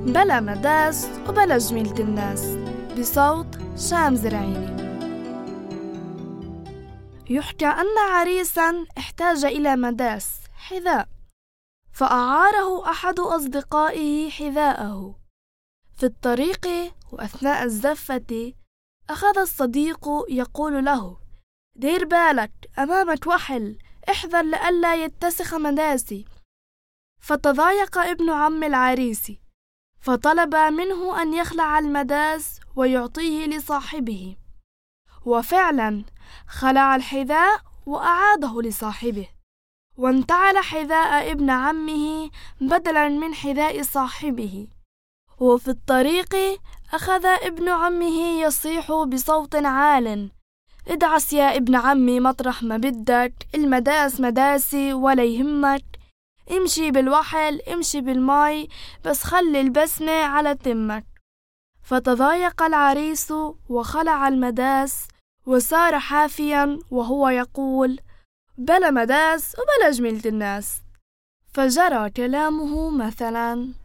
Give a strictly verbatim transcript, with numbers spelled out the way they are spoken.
بلا مداس وبلا جميلة الناس بصوت شام زرعيني. يحكى أن عريساً احتاج إلى مداس حذاء، فأعاره أحد أصدقائه حذاءه. في الطريق وأثناء الزفة أخذ الصديق يقول له: دير بالك، أمامك وحل، احذر لئلا يتسخ مداسي. فتضايق ابن عم العريس، فطلب منه أن يخلع المداس ويعطيه لصاحبه، وفعلا خلع الحذاء وأعاده لصاحبه، وانتعل حذاء ابن عمه بدلا من حذاء صاحبه. وفي الطريق أخذ ابن عمه يصيح بصوت عال: ادعس يا ابن عمي مطرح ما بدك، المداس مداسي ولا يهمك، امشي بالوحل امشي بالماي، بس خلي البسمة على تمك. فتضايق العريس وخلع المداس وصار حافيا وهو يقول: بلا مداس وبلا جميلة الناس. فجرى كلامه مثلا.